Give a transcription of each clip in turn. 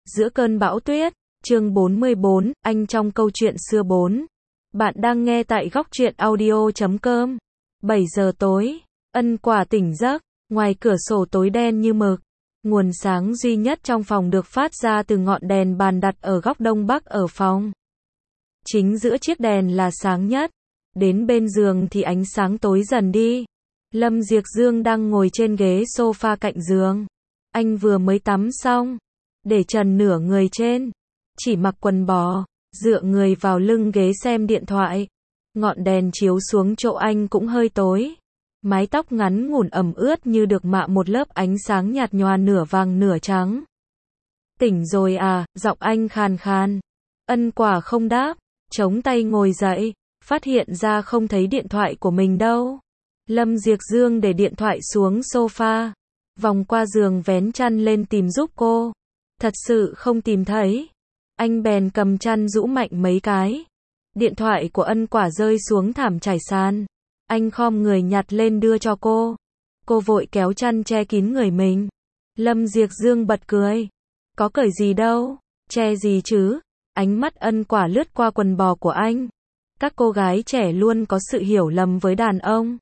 Giữa cơn bão tuyết, chương 44, anh trong câu chuyện xưa 4. Bạn đang nghe tại góc truyện audio.com. 7 giờ tối, Ân Quả tỉnh giấc, ngoài cửa sổ tối đen như mực. Nguồn sáng duy nhất trong phòng được phát ra từ ngọn đèn bàn đặt ở góc đông bắc ở phòng. Chính giữa chiếc đèn là sáng nhất. Đến bên giường thì ánh sáng tối dần đi. Lâm Diệp Dương đang ngồi trên ghế sofa cạnh giường. Anh vừa mới tắm xong, để trần nửa người trên, chỉ mặc quần bò, dựa người vào lưng ghế xem điện thoại. Ngọn đèn chiếu xuống chỗ anh cũng hơi tối. Mái tóc ngắn ngủn ẩm ướt như được mạ một lớp ánh sáng nhạt nhòa nửa vàng nửa trắng. Tỉnh rồi à, giọng anh khàn khàn. Ân Quả không đáp, chống tay ngồi dậy, phát hiện ra không thấy điện thoại của mình đâu. Lâm Diệp Dương để điện thoại xuống sofa, vòng qua giường vén chăn lên tìm giúp cô. Thật sự không tìm thấy. Anh bèn cầm chăn rũ mạnh mấy cái. Điện thoại của Ân Quả rơi xuống thảm trải sàn. Anh khom người nhặt lên đưa cho cô. Cô vội kéo chăn che kín người mình. Lâm Diệp Dương bật cười. Có cởi gì đâu, che gì chứ. Ánh mắt Ân Quả lướt qua quần bò của anh. Các cô gái trẻ luôn có sự hiểu lầm với đàn ông.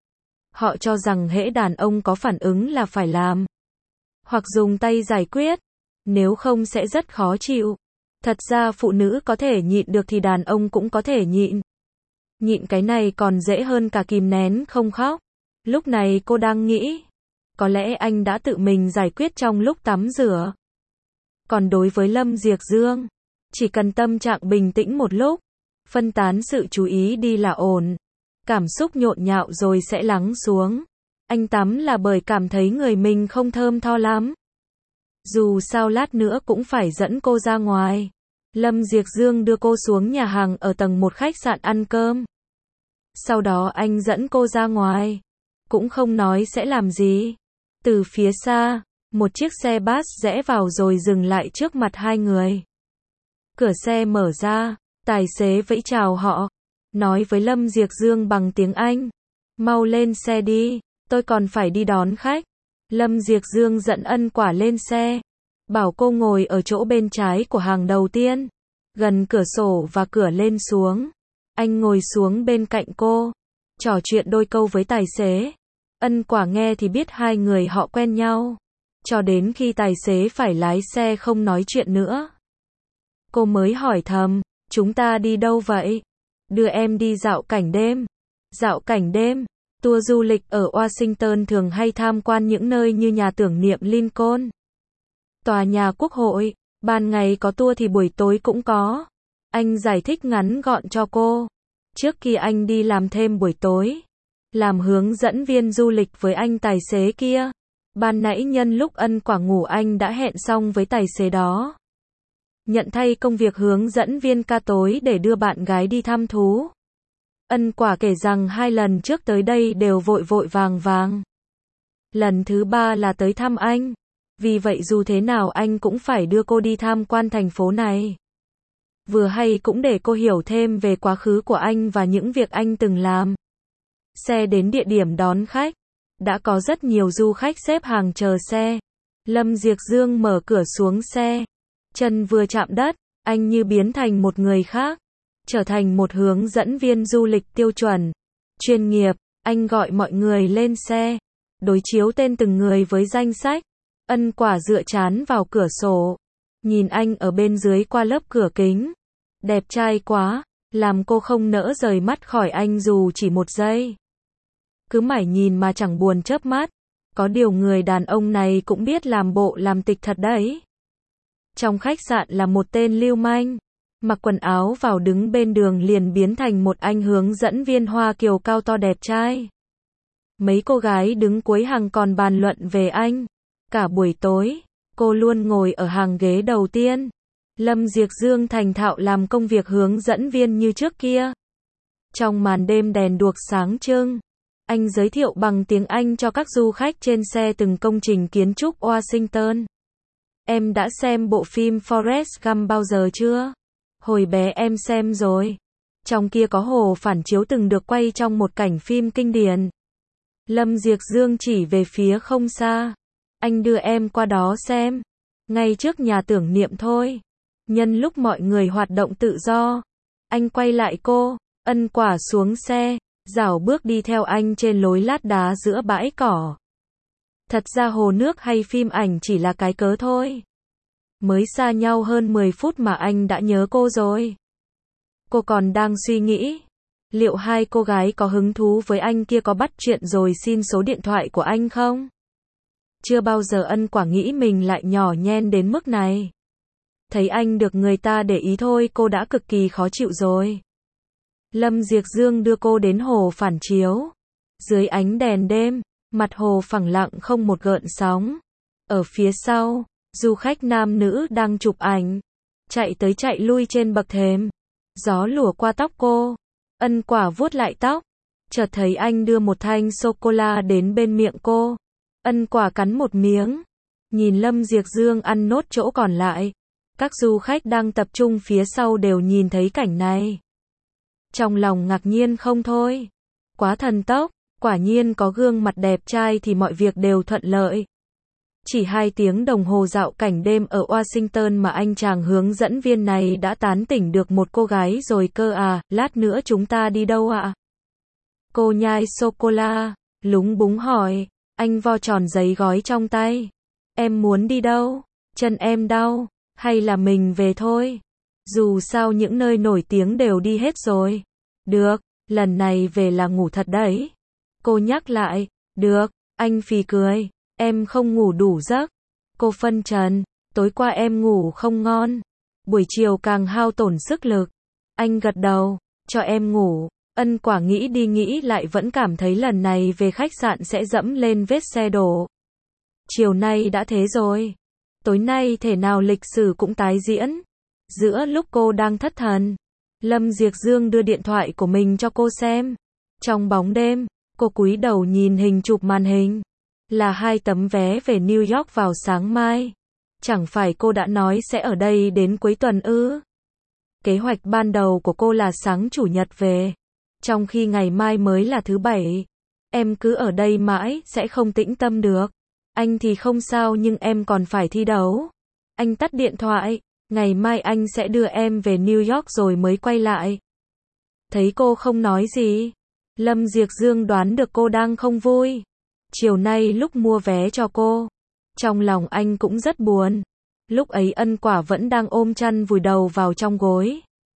Họ cho rằng hễ đàn ông có phản ứng là phải làm, hoặc dùng tay giải quyết, nếu không sẽ rất khó chịu. Thật ra phụ nữ có thể nhịn được thì đàn ông cũng có thể nhịn. Nhịn cái này còn dễ hơn cả kìm nén không khóc. Lúc này cô đang nghĩ, có lẽ anh đã tự mình giải quyết trong lúc tắm rửa. Còn đối với Lâm Diệp Dương, chỉ cần tâm trạng bình tĩnh một lúc, phân tán sự chú ý đi là ổn. Cảm xúc nhộn nhạo rồi sẽ lắng xuống. Anh tắm là bởi cảm thấy người mình không thơm tho lắm. Dù sao lát nữa cũng phải dẫn cô ra ngoài. Lâm Diệp Dương đưa cô xuống nhà hàng ở tầng 1 khách sạn ăn cơm. Sau đó anh dẫn cô ra ngoài. Cũng không nói sẽ làm gì. Từ phía xa, một chiếc xe bus rẽ vào rồi dừng lại trước mặt hai người. Cửa xe mở ra, tài xế vẫy chào họ, nói với Lâm Diệp Dương bằng tiếng Anh. Mau lên xe đi, tôi còn phải đi đón khách. Lâm Diệp Dương dẫn Ân Quả lên xe, bảo cô ngồi ở chỗ bên trái của hàng đầu tiên, gần cửa sổ và cửa lên xuống. Anh ngồi xuống bên cạnh cô, trò chuyện đôi câu với tài xế. Ân Quả nghe thì biết hai người họ quen nhau, cho đến khi tài xế phải lái xe không nói chuyện nữa. Cô mới hỏi thầm, chúng ta đi đâu vậy? Đưa em đi dạo cảnh đêm. Dạo cảnh đêm, tour du lịch ở Washington thường hay tham quan những nơi như nhà tưởng niệm Lincoln, tòa nhà Quốc hội. Ban ngày có tour thì buổi tối cũng có. Anh giải thích ngắn gọn cho cô. Trước khi anh đi làm thêm buổi tối, làm hướng dẫn viên du lịch với anh tài xế kia. Ban nãy nhân lúc Ân Quả ngủ anh đã hẹn xong với tài xế đó. Nhận thay công việc hướng dẫn viên ca tối để đưa bạn gái đi thăm thú. Ân Quả kể rằng 2 lần trước tới đây đều vội vội vàng vàng. Lần thứ 3 là tới thăm anh. Vì vậy dù thế nào anh cũng phải đưa cô đi tham quan thành phố này. Vừa hay cũng để cô hiểu thêm về quá khứ của anh và những việc anh từng làm. Xe đến địa điểm đón khách. Đã có rất nhiều du khách xếp hàng chờ xe. Lâm Diệp Dương mở cửa xuống xe. Chân vừa chạm đất, anh như biến thành một người khác. Trở thành một hướng dẫn viên du lịch tiêu chuẩn, chuyên nghiệp. Anh gọi mọi người lên xe, đối chiếu tên từng người với danh sách. Ân Quả dựa trán vào cửa sổ, nhìn anh ở bên dưới qua lớp cửa kính. Đẹp trai quá, làm cô không nỡ rời mắt khỏi anh dù chỉ một giây. Cứ mải nhìn mà chẳng buồn chớp mắt. Có điều người đàn ông này cũng biết làm bộ làm tịch thật đấy. Trong khách sạn là một tên lưu manh, mặc quần áo vào đứng bên đường liền biến thành một anh hướng dẫn viên Hoa Kiều cao to đẹp trai. Mấy cô gái đứng cuối hàng còn bàn luận về anh. Cả buổi tối, cô luôn ngồi ở hàng ghế đầu tiên. Lâm Diệp Dương thành thạo làm công việc hướng dẫn viên như trước kia. Trong màn đêm đèn đuốc sáng trưng, anh giới thiệu bằng tiếng Anh cho các du khách trên xe từng công trình kiến trúc Washington. Em đã xem bộ phim Forrest Gump bao giờ chưa? Hồi bé em xem rồi. Trong kia có hồ phản chiếu từng được quay trong một cảnh phim kinh điển. Lâm Diệp Dương chỉ về phía không xa. Anh đưa em qua đó xem. ngay trước nhà tưởng niệm thôi. Nhân lúc mọi người hoạt động tự do, anh quay lại cô, Ân Quả xuống xe, rảo bước đi theo anh trên lối lát đá giữa bãi cỏ. Thật ra hồ nước hay phim ảnh chỉ là cái cớ thôi. Mới xa nhau hơn 10 phút mà anh đã nhớ cô rồi. Cô còn đang suy nghĩ, liệu hai cô gái có hứng thú với anh kia có bắt chuyện rồi xin số điện thoại của anh không? Chưa bao giờ Ân Quả nghĩ mình lại nhỏ nhen đến mức này. Thấy anh được người ta để ý thôi cô đã cực kỳ khó chịu rồi. Lâm Diệc Dương đưa cô đến hồ phản chiếu. Dưới ánh đèn đêm, mặt hồ phẳng lặng không một gợn sóng. Ở phía sau, du khách nam nữ đang chụp ảnh, chạy tới chạy lui trên bậc thềm. Gió lùa qua tóc cô, Ân Quả vuốt lại tóc, chợt thấy anh đưa một thanh sô-cô-la đến bên miệng cô. Ân Quả cắn một miếng, nhìn Lâm Diệc Dương ăn nốt chỗ còn lại. Các du khách đang tập trung phía sau đều nhìn thấy cảnh này. Trong lòng ngạc nhiên không thôi. Quá thần tốc, quả nhiên có gương mặt đẹp trai thì mọi việc đều thuận lợi. Chỉ 2 tiếng đồng hồ dạo cảnh đêm ở Washington mà anh chàng hướng dẫn viên này đã tán tỉnh được một cô gái rồi cơ à, lát nữa chúng ta đi đâu ạ? Cô nhai sô-cô-la, lúng búng hỏi, anh vo tròn giấy gói trong tay. Em muốn đi đâu? Chân em đau, hay là mình về thôi? Dù sao những nơi nổi tiếng đều đi hết rồi. Được, lần này về là ngủ thật đấy. Cô nhắc lại, được, anh phì cười. Em không ngủ đủ giấc. Cô phân trần, tối qua em ngủ không ngon. Buổi chiều càng hao tổn sức lực. Anh gật đầu, cho em ngủ. Ân Quả nghĩ đi nghĩ lại vẫn cảm thấy lần này về khách sạn sẽ dẫm lên vết xe đổ. Chiều nay đã thế rồi. Tối nay thể nào lịch sử cũng tái diễn. Giữa lúc cô đang thất thần, Lâm Diệc Dương đưa điện thoại của mình cho cô xem. Trong bóng đêm, cô cúi đầu nhìn hình chụp màn hình. Là 2 tấm vé về New York vào sáng mai. Chẳng phải cô đã nói sẽ ở đây đến cuối tuần ư? Kế hoạch ban đầu của cô là sáng chủ nhật về. Trong khi ngày mai mới là thứ Bảy. Em cứ ở đây mãi, sẽ không tĩnh tâm được. Anh thì không sao nhưng em còn phải thi đấu. Anh tắt điện thoại. Ngày mai anh sẽ đưa em về New York rồi mới quay lại. Thấy cô không nói gì, Lâm Diệc Dương đoán được cô đang không vui. Chiều nay lúc mua vé cho cô, trong lòng anh cũng rất buồn. Lúc ấy Ân Quả vẫn đang ôm chăn vùi đầu vào trong gối.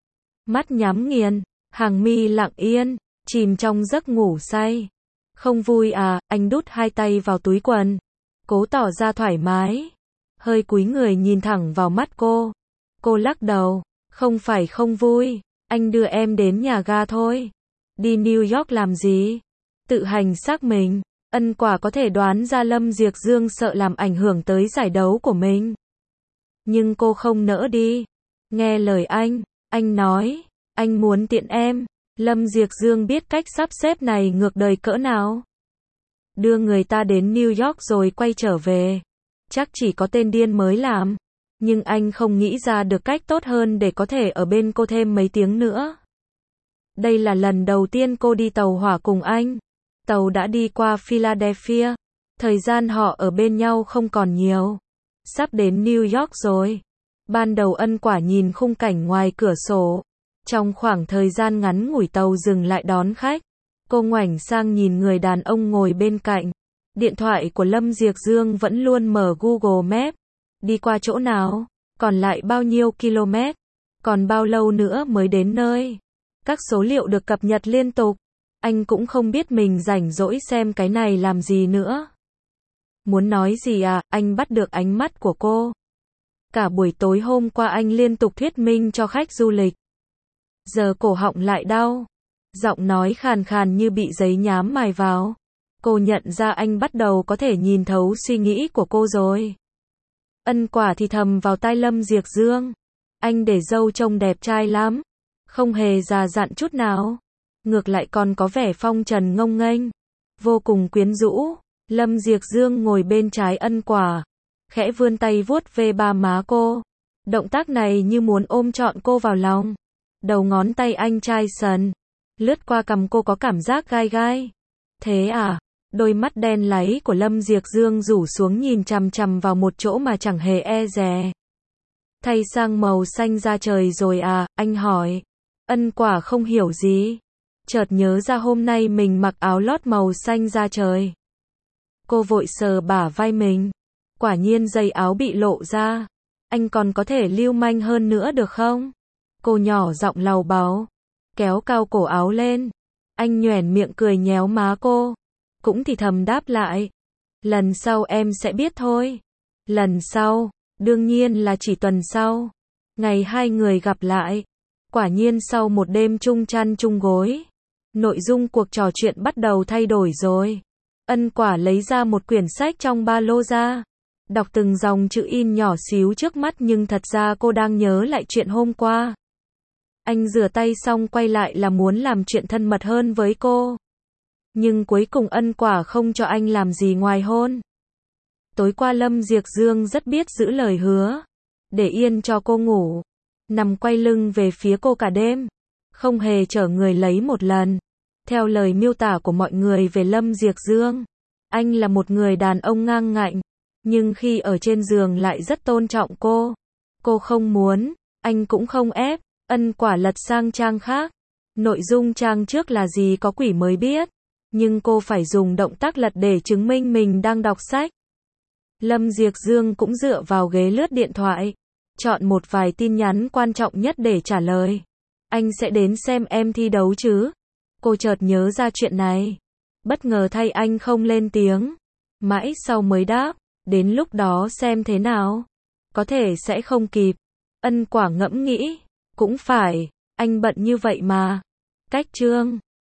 Mắt nhắm nghiền, hàng mi lặng yên, chìm trong giấc ngủ say. Không vui à, anh đút 2 tay vào túi quần, cố tỏ ra thoải mái. Hơi cúi người nhìn thẳng vào mắt cô. Cô lắc đầu, không phải không vui, anh đưa em đến nhà ga thôi. Đi New York làm gì? Tự hành xác mình. Ân Quả có thể đoán ra Lâm Diệc Dương sợ làm ảnh hưởng tới giải đấu của mình. Nhưng cô không nỡ đi. Nghe lời anh nói, anh muốn tiện em. Lâm Diệc Dương biết cách sắp xếp này ngược đời cỡ nào. Đưa người ta đến New York rồi quay trở về. Chắc chỉ có tên điên mới làm. Nhưng anh không nghĩ ra được cách tốt hơn để có thể ở bên cô thêm mấy tiếng nữa. Đây là lần đầu tiên cô đi tàu hỏa cùng anh. Tàu đã đi qua Philadelphia. Thời gian họ ở bên nhau không còn nhiều. Sắp đến New York rồi. Ban đầu Ân Quả nhìn khung cảnh ngoài cửa sổ. Trong khoảng thời gian ngắn ngủi tàu dừng lại đón khách. Cô ngoảnh sang nhìn người đàn ông ngồi bên cạnh. Điện thoại của Lâm Diệc Dương vẫn luôn mở Google Maps. Đi qua chỗ nào? Còn lại bao nhiêu km? Còn bao lâu nữa mới đến nơi? Các số liệu được cập nhật liên tục. Anh cũng không biết mình rảnh rỗi xem cái này làm gì nữa. Muốn nói gì à? Anh bắt được ánh mắt của cô. Cả buổi tối hôm qua anh liên tục thuyết minh cho khách du lịch. Giờ cổ họng lại đau. Giọng nói khàn khàn như bị giấy nhám mài vào. Cô nhận ra anh bắt đầu có thể nhìn thấu suy nghĩ của cô rồi. Ân Quả thì thầm vào tai Lâm Diệc Dương. Anh để râu trông đẹp trai lắm. Không hề già dặn chút nào. Ngược lại còn có vẻ phong trần ngông nghênh. Vô cùng quyến rũ. Lâm Diệc Dương ngồi bên trái Ân Quả. Khẽ vươn tay vuốt ve ba má cô. Động tác này như muốn ôm trọn cô vào lòng. Đầu ngón tay anh chai sần. Lướt qua cằm cô có cảm giác gai gai. Thế à? Đôi mắt đen láy của Lâm Diệc Dương rủ xuống nhìn chằm chằm vào một chỗ mà chẳng hề e dè. Thay sang màu xanh da trời rồi à, anh hỏi. Ân Quả không hiểu gì. Chợt nhớ ra hôm nay mình mặc áo lót màu xanh da trời. Cô vội sờ bả vai mình. Quả nhiên dây áo bị lộ ra. Anh còn có thể lưu manh hơn nữa được không? Cô nhỏ giọng lầu bầu. Kéo cao cổ áo lên. Anh nhoẻn miệng cười nhéo má cô. Cũng thì thầm đáp lại. Lần sau em sẽ biết thôi. Lần sau, đương nhiên là chỉ tuần sau. Ngày hai người gặp lại. Quả nhiên sau một đêm chung chăn chung gối, nội dung cuộc trò chuyện bắt đầu thay đổi rồi. Ân Quả lấy ra một quyển sách trong ba lô ra. Đọc từng dòng chữ in nhỏ xíu trước mắt nhưng thật ra cô đang nhớ lại chuyện hôm qua. Anh rửa tay xong quay lại là muốn làm chuyện thân mật hơn với cô. Nhưng cuối cùng Ân Quả không cho anh làm gì ngoài hôn. Tối qua Lâm Diệc Dương rất biết giữ lời hứa. Để yên cho cô ngủ. Nằm quay lưng về phía cô cả đêm. Không hề chở người lấy một lần. Theo lời miêu tả của mọi người về Lâm Diệc Dương, anh là một người đàn ông ngang ngạnh. Nhưng khi ở trên giường lại rất tôn trọng cô. Cô không muốn, anh cũng không ép. Ân Quả lật sang trang khác. Nội dung trang trước là gì có quỷ mới biết. Nhưng cô phải dùng động tác lật để chứng minh mình đang đọc sách. Lâm Diệc Dương cũng dựa vào ghế lướt điện thoại. Chọn một vài tin nhắn quan trọng nhất để trả lời. Anh sẽ đến xem em thi đấu chứ? Cô chợt nhớ ra chuyện này. Bất ngờ thay anh không lên tiếng. Mãi sau mới đáp. Đến lúc đó xem thế nào. Có thể sẽ không kịp. Ân Quả ngẫm nghĩ. Cũng phải. Anh bận như vậy mà. Cách chương